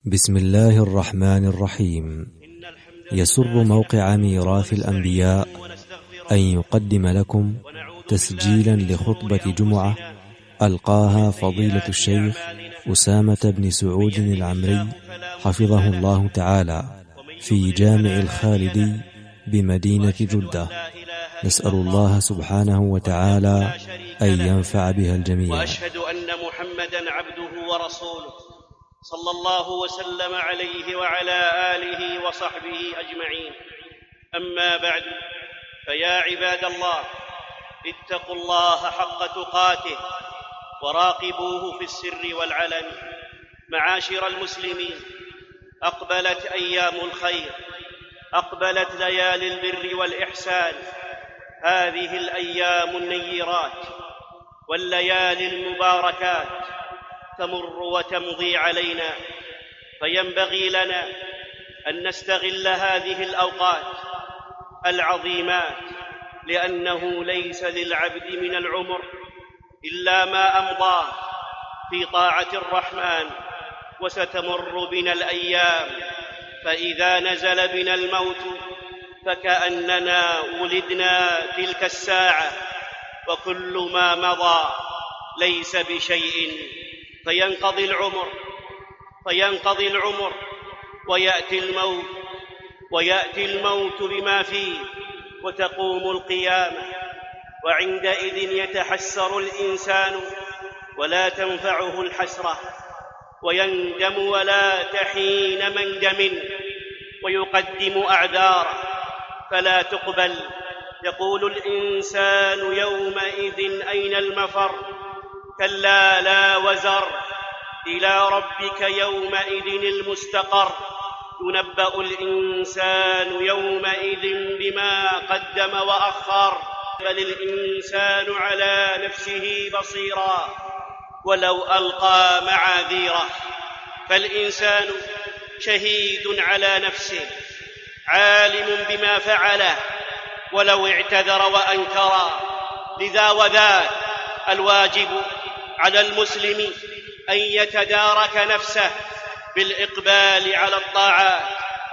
بسم الله الرحمن الرحيم. يسر موقع ميراث الأنبياء أن يقدم لكم تسجيلا لخطبة جمعة ألقاها فضيلة الشيخ أسامة بن سعود العمري حفظه الله تعالى في جامع الخالدي بمدينة جدة. نسأل الله سبحانه وتعالى أن ينفع بها الجميع. وأشهد أن محمدًا عبده ورسوله صلى الله وسلم عليه وعلى آله وصحبه أجمعين. أما بعد، فيا عباد الله، اتقوا الله حق تقاته وراقبوه في السر والعلن. معاشر المسلمين، أقبلت أيام الخير، أقبلت ليالي البر والإحسان. هذه الأيام النيرات والليالي المباركات تمر وتمضي علينا، فينبغي لنا أن نستغل هذه الأوقات العظيمات، لأنه ليس للعبد من العمر إلا ما أمضاه في طاعة الرحمن. وستمر بنا الأيام، فإذا نزل بنا الموت فكأننا ولدنا تلك الساعة، وكل ما مضى ليس بشيء. فينقضي العمر ويأتي الموت بما فيه، وتقوم القيامة، وعندئذ يتحسر الإنسان ولا تنفعه الحسرة، ويندم ولا تحين مندم، ويقدم أعذاره فلا تقبل. يقول الإنسان يومئذ أين المفر؟ كلا لا وزر، إلى ربك يومئذ المستقر. ينبأ الإنسان يومئذ بما قدم وأخر، بل الإنسان على نفسه بصيرا ولو ألقى معاذيره. فالإنسان شهيد على نفسه، عالم بما فعله ولو اعتذر وأنكر. لذا وذاك الواجب على المسلم أن يتدارك نفسه بالإقبال على الطاعات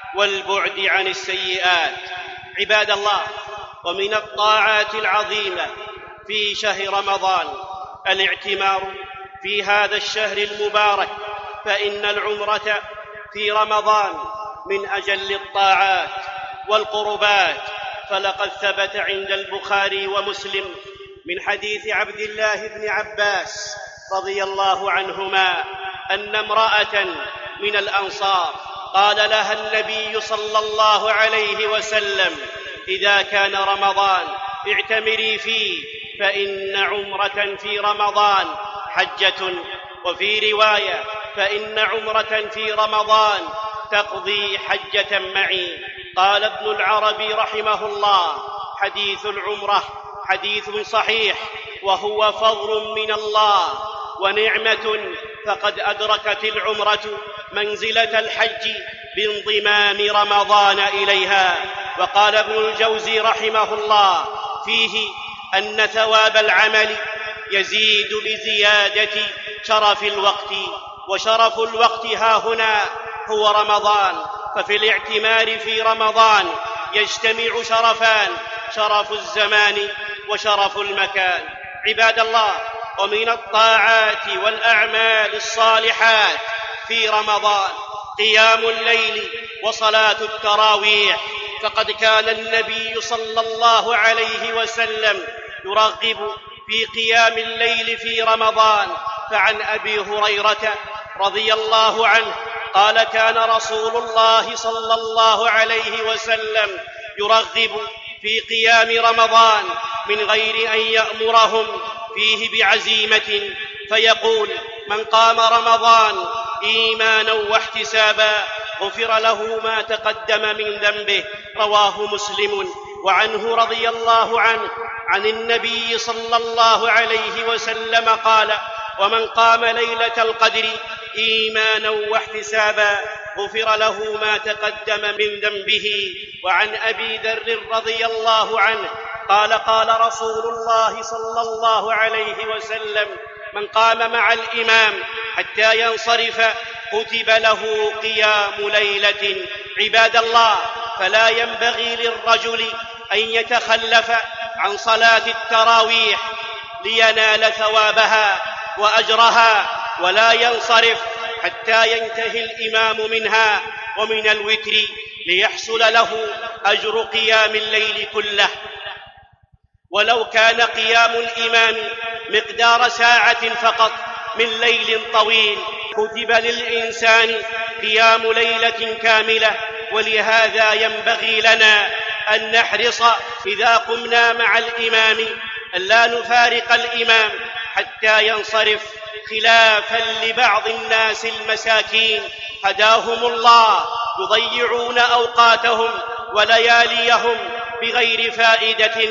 والبعد عن السيئات. عباد الله، ومن الطاعات العظيمة في شهر رمضان الاعتمار في هذا الشهر المبارك، فإن العمرة في رمضان من أجل الطاعات والقربات. فلقد ثبت عند البخاري ومسلم من حديث عبد الله بن عباس رضي الله عنهما أن امرأة من الأنصار قال لها النبي صلى الله عليه وسلم: إذا كان رمضان اعتمري فيه، فإن عمرة في رمضان حجة. وفي رواية: فإن عمرة في رمضان تقضي حجة معي. قال ابن العربي رحمه الله: حديث العمرة حديث صحيح، وهو فضل من الله ونعمة، فقد أدركت العمرة منزلة الحج بانضمام رمضان إليها. وقال ابن الجوزي رحمه الله فيه أن ثواب العمل يزيد بزيادة شرف الوقت، وشرف الوقت هاهنا هو رمضان. ففي الاعتمار في رمضان يجتمع شرفان: شرف الزمان وشرف المكان. عباد الله، ومن الطاعات والأعمال الصالحات في رمضان قيام الليل وصلاة التراويح، فقد كان النبي صلى الله عليه وسلم يرغب في قيام الليل في رمضان. فعن أبي هريرة رضي الله عنه قال: كان رسول الله صلى الله عليه وسلم يرغب في قيام رمضان من غير أن يأمرهم فيه بعزيمة، فيقول: من قام رمضان إيمانا واحتسابا غفر له ما تقدم من ذنبه. رواه مسلم. وعنه رضي الله عنه عن النبي صلى الله عليه وسلم قال: ومن قام ليلة القدر إيمانا واحتسابا غفر له ما تقدم من ذنبه. وعن أبي ذر رضي الله عنه قال: قال رسول الله صلى الله عليه وسلم: من قام مع الإمام حتى ينصرف كتب له قيام ليلة. عباد الله، فلا ينبغي للرجل أن يتخلف عن صلاة التراويح لينال ثوابها وأجرها، ولا ينصرف حتى ينتهي الإمام منها ومن الوتر ليحصل له أجر قيام الليل كله. ولو كان قيام الإمام مقدار ساعة فقط من ليل طويل كتب للإنسان قيام ليلة كاملة. ولهذا ينبغي لنا أن نحرص إذا قمنا مع الإمام أن لا نفارق الإمام حتى ينصرف، خلافا لبعض الناس المساكين هداهم الله يضيعون أوقاتهم ولياليهم بغير فائدة،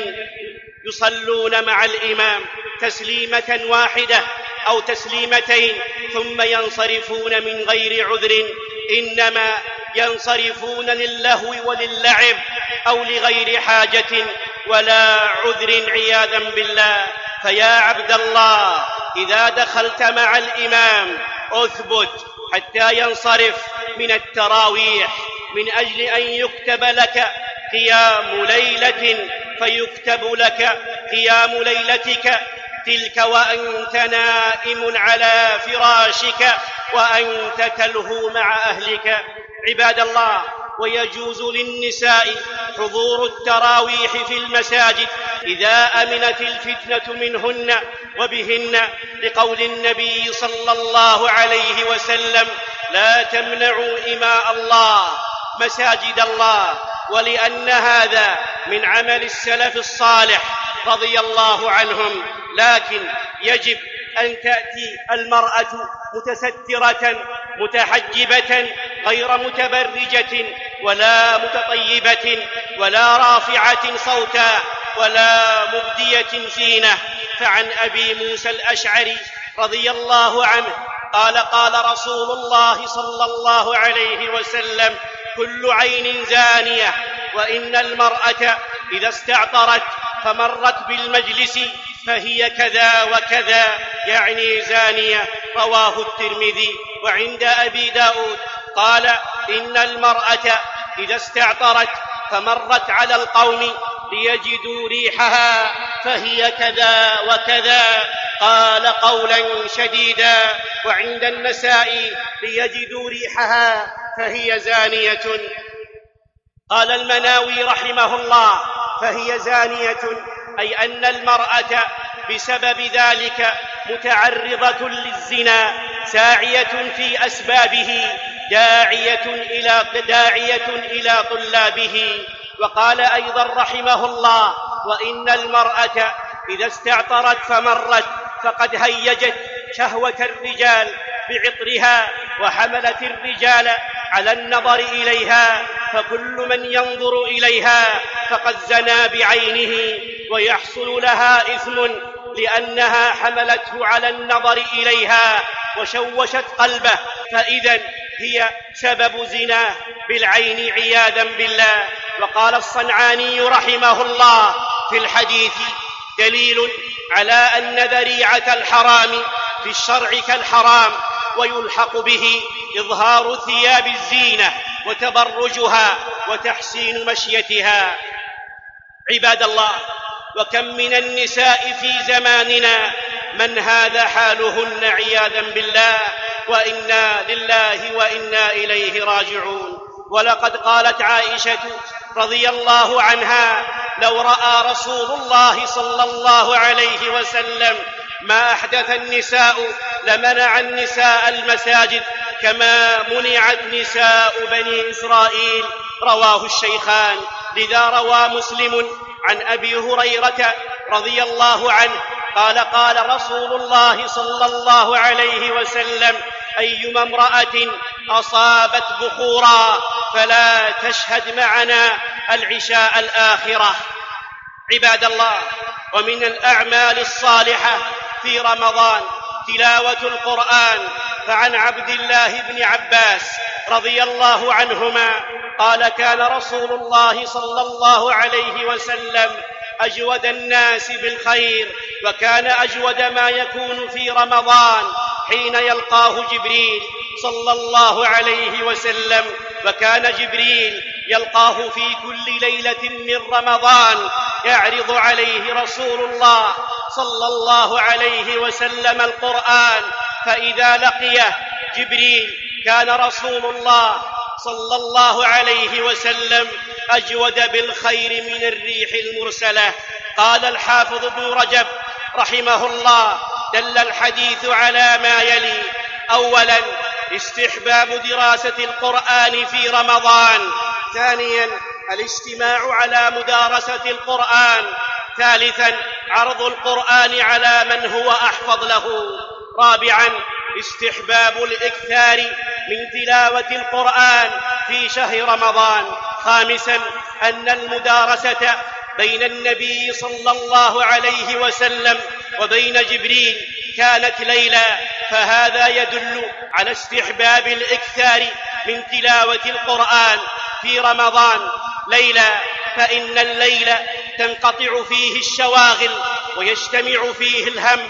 يصلون مع الإمام تسليمة واحدة أو تسليمتين ثم ينصرفون من غير عذر، إنما ينصرفون للهو وللعب أو لغير حاجة ولا عذر عياذا بالله. فيا عبد الله، إذا دخلت مع الإمام أثبت حتى ينصرف من التراويح من أجل أن يكتب لك قيام ليلة، فيكتب لك قيام ليلتك تلك وأنت نائم على فراشك وأنت تلهو مع أهلك. عباد الله، ويجوز للنساء حضور التراويح في المساجد إذا أمنت الفتنة منهن وبهن، لقول النبي صلى الله عليه وسلم: لا تمنعوا إماء الله مساجد الله. ولأن هذا من عمل السلف الصالح رضي الله عنهم. لكن يجب أن تأتي المرأة متسترة متحجبة غير متبرجة ولا متطيبة ولا رافعة صوتا ولا مبدية زينة. فعن أبي موسى الأشعري رضي الله عنه قال: قال رسول الله صلى الله عليه وسلم: كل عين زانية، وإن المرأة إذا استعطرت فمرت بالمجلس فهي كذا وكذا، يعني زانية. رواه الترمذي. وعند أبي داود قال: إن المرأة إذا استعطرت فمرت على القوم ليجدوا ريحها فهي كذا وكذا، قال قولا شديدا. وعند النسائي: ليجدوا ريحها فهي زانية. قال المناوي رحمه الله: فهي زانية، أي أن المرأة بسبب ذلك متعرضة للزنا، ساعية في أسبابه، داعية إلى طلابه. وقال أيضا رحمه الله: وإن المرأة إذا استعطرت فمرت فقد هيجت شهوة الرجال بعطرها وحملت الرجال على النظر إليها، فكل من ينظر إليها فقد زنى بعينه، ويحصل لها إثم لأنها حملته على النظر إليها وشوشت قلبه، فإذن هي سبب زناه بالعين عياذا بالله. وقال الصنعاني رحمه الله: في الحديث دليل على أن ذريعة الحرام في الشرع كالحرام، ويلحق به إظهار ثياب الزينة وتبرجها وتحسين مشيتها. عباد الله، وكم من النساء في زماننا من هذا حالهن عياذا بالله، وإنا لله وإنا إليه راجعون. ولقد قالت عائشة رضي الله عنها: لو رأى رسول الله صلى الله عليه وسلم ما أحدث النساء لمنع النساء المساجد كما منعت نساء بني إسرائيل. رواه الشيخان. لذا روى مسلم عن أبي هريرة رضي الله عنه قال: قال رسول الله صلى الله عليه وسلم: أيما امرأة أصابت بخورا فلا تشهد معنا العشاء الآخرة. عباد الله، ومن الأعمال الصالحة في رمضان تلاوة القرآن. فعن عبد الله بن عباس رضي الله عنهما قال: كان رسول الله صلى الله عليه وسلم أجود الناس بالخير، وكان أجود ما يكون في رمضان حين يلقاه جبريل صلى الله عليه وسلم، وكان جبريل يلقاه في كل ليلة من رمضان يعرض عليه رسول الله صلى الله عليه وسلم القرآن، فإذا لقيه جبريل كان رسول الله صلى الله عليه وسلم أجود بالخير من الريح المرسلة. قال الحافظ ابن رجب رحمه الله: دل الحديث على ما يلي: أولا استحباب دراسة القرآن في رمضان، ثانيا الاجتماع على مدارسة القرآن، ثالثا عرض القرآن على من هو أحفظ له، رابعا استحباب الإكثار من تلاوة القرآن في شهر رمضان، خامسا أن المدارسة بين النبي صلى الله عليه وسلم وبين جبريل كانت ليلا، فهذا يدل على استحباب الإكثار من تلاوة القرآن في رمضان ليلا، فإن الليل تنقطع فيه الشواغل ويجتمع فيه الهم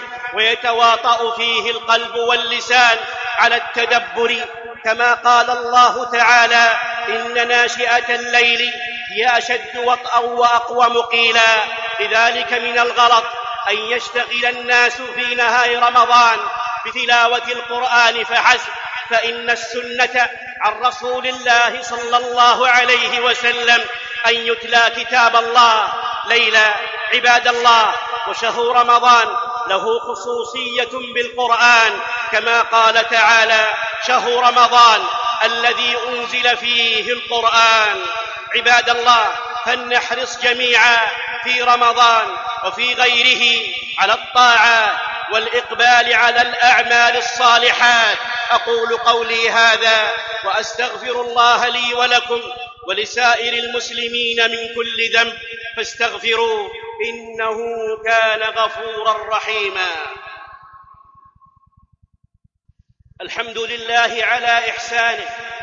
ويتواطأ فيه القلب واللسان على التدبر، كما قال الله تعالى: إن ناشئة الليل هي أشد وطئا وأقوم قيلا. لذلك من الغلط أن يشتغل الناس في نهار رمضان بتلاوة القرآن فحسب، فإن السنة عن رسول الله صلى الله عليه وسلم أن يتلى كتاب الله ليلا. عباد الله، وشهر رمضان له خصوصية بالقرآن، كما قال تعالى: شهر رمضان الذي أنزل فيه القرآن. عباد الله، فلنحرص جميعا في رمضان وفي غيره على الطاعات والإقبال على الأعمال الصالحات. أقول قولي هذا وأستغفر الله لي ولكم ولسائر المسلمين من كل ذنب، فاستغفروه إنه كان غفورا رحيما. الحمد لله على إحسانه،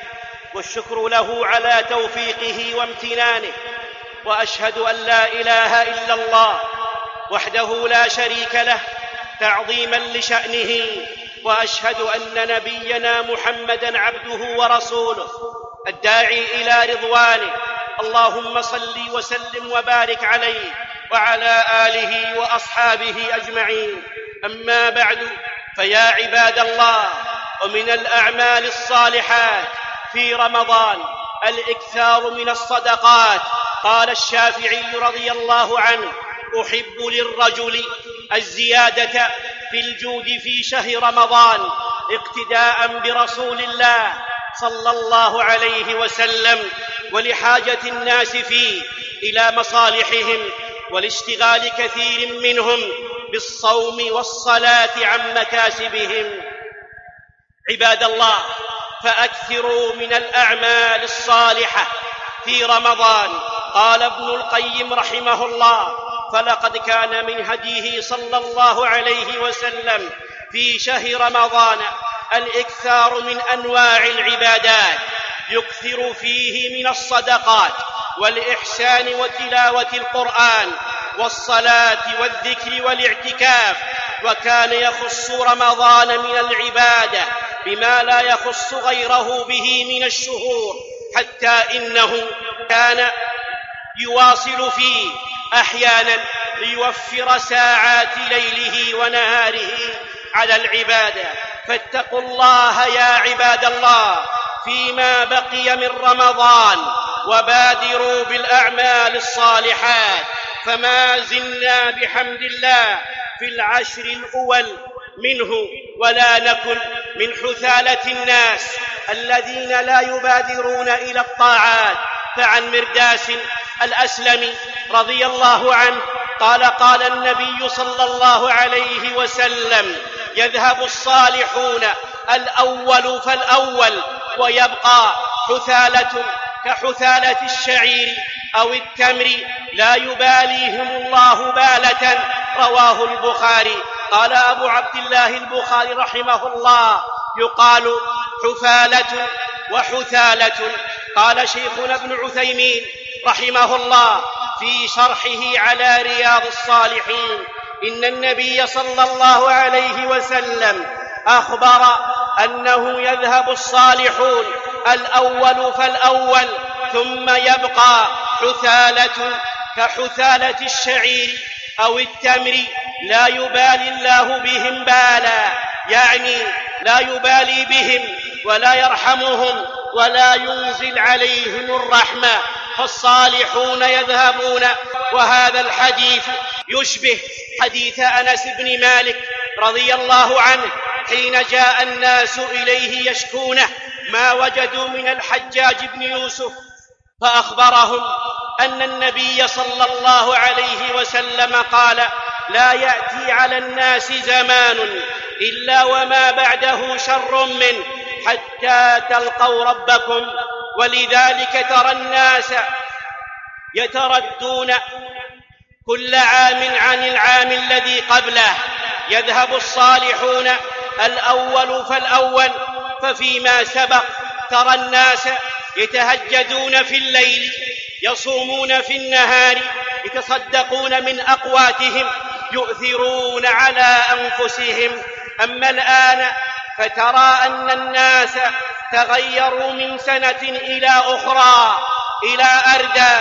والشكر له على توفيقه وامتنانه، وأشهد أن لا إله إلا الله وحده لا شريك له تعظيما لشأنه، وأشهد أن نبينا محمدًا عبده ورسوله الداعي إلى رضوانه. اللهم صل وسلم وبارك عليه وعلى آله وأصحابه أجمعين. أما بعد، فيا عباد الله، ومن الأعمال الصالحات في رمضان الإكثار من الصدقات. قال الشافعي رضي الله عنه: أحب للرجل الزيادة في الجود في شهر رمضان اقتداء برسول الله صلى الله عليه وسلم، ولحاجة الناس فيه إلى مصالحهم، والاشتغال كثير منهم بالصوم والصلاة عن مكاسبهم. عباد الله، فأكثروا من الأعمال الصالحة في رمضان. قال ابن القيم رحمه الله: فلقد كان من هديه صلى الله عليه وسلم في شهر رمضان الإكثار من أنواع العبادات، يكثر فيه من الصدقات والإحسان وتلاوة القرآن والصلاة والذكر والاعتكاف، وكان يخص رمضان من العبادة بما لا يخص غيره به من الشهور، حتى إنه كان يواصل فيه أحيانا ليوفر ساعات ليله ونهاره على العبادة. فاتقوا الله يا عباد الله فيما بقي من رمضان، وبادروا بالأعمال الصالحات، فما زلنا بحمد الله في العشر الأول منه، ولا نكن من حثالة الناس الذين لا يبادرون إلى الطاعات. فعن مرداس الأسلمي رضي الله عنه قال: قال النبي صلى الله عليه وسلم: يذهب الصالحون الأول فالأول، ويبقى حثالة كحثالة الشعير أو التمر لا يباليهم الله بالة. رواه البخاري. قال أبو عبد الله البخاري رحمه الله: يقال حثالة وحثالة. قال شيخنا ابن عثيمين رحمه الله في شرحه على رياض الصالحين: إن النبي صلى الله عليه وسلم أخبر أنه يذهب الصالحون الأول فالأول، ثم يبقى حثالة كحثالة الشعير أو التمر لا يبالي الله بهم بالا، يعني لا يبالي بهم ولا يرحمهم ولا ينزل عليهم الرحمة، فالصالحون يذهبون. وهذا الحديث يشبه حديث أنس بن مالك رضي الله عنه حين جاء الناس إليه يشكونه ما وجدوا من الحجاج بن يوسف، فأخبرهم أن النبي صلى الله عليه وسلم قال: لا يأتي على الناس زمان إلا وما بعده شر منه حتى تلقوا ربكم، ولذلك ترى الناس يتردون كل عام عن العام الذي قبله، يذهب الصالحون الأول فالأول. ففيما سبق ترى الناس يتهجدون في الليل، يصومون في النهار، يتصدقون من أقواتهم، يؤثرون على أنفسهم. أما الآن فترى أن الناس تغيروا من سنة إلى أخرى إلى أردى،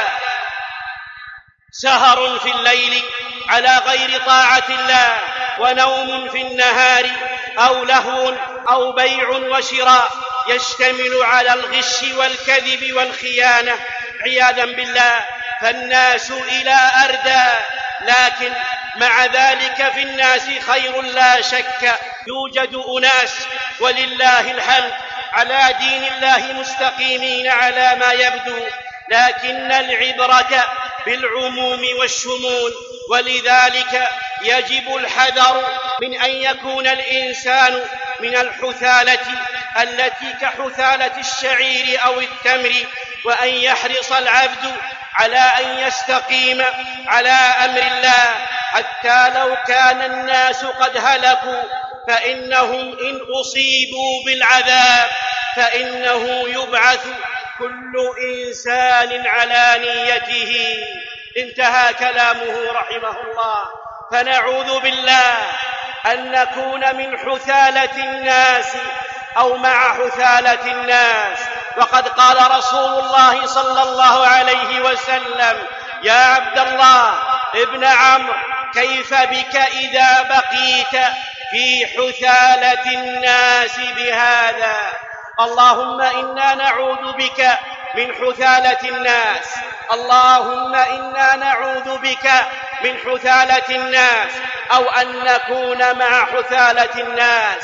سهر في الليل على غير طاعة الله، ونوم في النهار، أو لهو أو بيع وشراء يشتمل على الغش والكذب والخيانة عياذا بالله. فالناس إلى أردى، لكن مع ذلك في الناس خير لا شك. يوجد أناس ولله الحمد على دين الله مستقيمين على ما يبدو، لكن العبرة بالعموم والشمول، ولذلك يجب الحذر من أن يكون الإنسان من الحثالة التي كحثالة الشعير أو التمر، وأن يحرص العبد على أن يستقيم على أمر الله، حتى لو كان الناس قد هلكوا فإنهم إن أصيبوا بالعذاب فإنه يبعث كل إنسان على نيته. انتهى كلامه رحمه الله. فنعوذ بالله أن نكون من حثالة الناس أو مع حثالة الناس. وقد قال رسول الله صلى الله عليه وسلم: يا عبد الله ابن عمرو، كيف بك إذا بقيت في حثالة الناس بهذا؟ اللهم إنا نعوذ بك من حثالة الناس، اللهم إنا نعوذ بك من حثالة الناس، أو أن نكون مع حثالة الناس.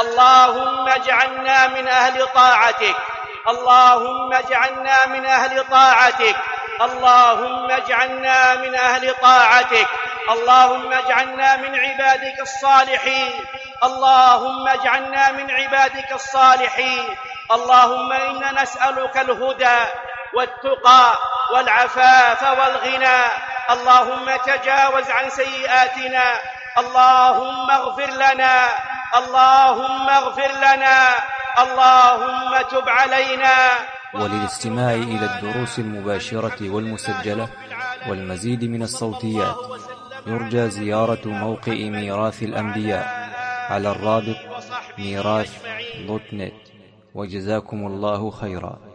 اللهم اجعلنا من أهل طاعتك، اللهم اجعلنا من أهل طاعتك، اللهم اجعلنا من أهل طاعتك، اللهم اجعلنا من عبادك الصالحين، اللهم اجعلنا من عبادك الصالحين. اللهم إنا نسألك الهدى والتقى والعفاف والغنى. اللهم تجاوز عن سيئاتنا، اللهم اغفر لنا، اللهم اغفر لنا، اللهم تب علينا. وللاستماع إلى الدروس المباشرة والمسجلة والمزيد من الصوتيات يرجى زيارة موقع ميراث الأنبياء على الرابط ميراث.net. وجزاكم الله خيرا.